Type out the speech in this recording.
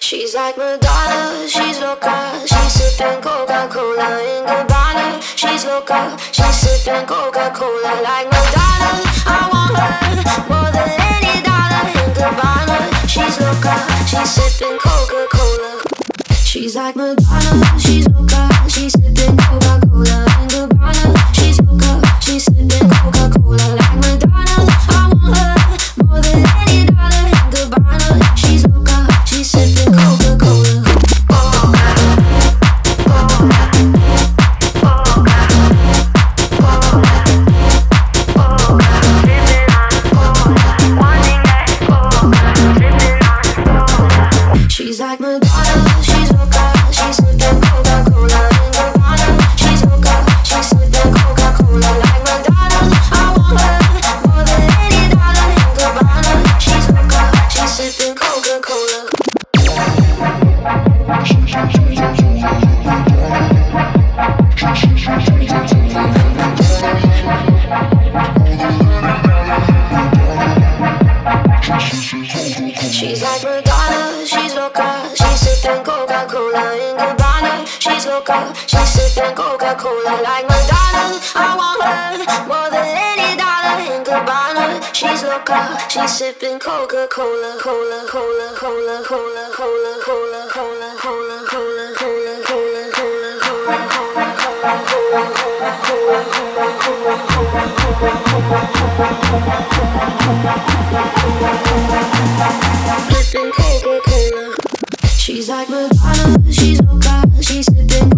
She's like Madonna, she's loca, she's sipping Coca-Cola in Gabbana. She's loca, she's sipping Coca-Cola like Madonna. I want her more than any dollar in Gabbana. She's loca, she's sipping Coca-Cola. She's like Madonna, she's loca, she's sipping Coca-Cola in Gabbana. She's loca, she's sipping Coca-Cola like Madonna. I want her more than any dollar in Gabbana. She's loca, she's sipping Coca-Cola. She's like Madonna, she's loca, she's sipping Coca-Cola in Gabbana. She's loca, she's sipping Coca-Cola like Madonna. I want her more than any dollar in Gabbana. She's loca, she's sipping Coca-Cola. She's like Madonna, she's loca, she's sipping Coca-Cola in Gabbana. She's loca, she's sipping Coca-Cola like Madonna. I want her more than any dollar in Gabbana. She's loca, she's sipping Coca-Cola, cola, cola, cola, cola, cola, cola, cola, cola, cola, cola, cola, cola, sipping Coca-Cola. She's like Madonna, she's loca, she's sipping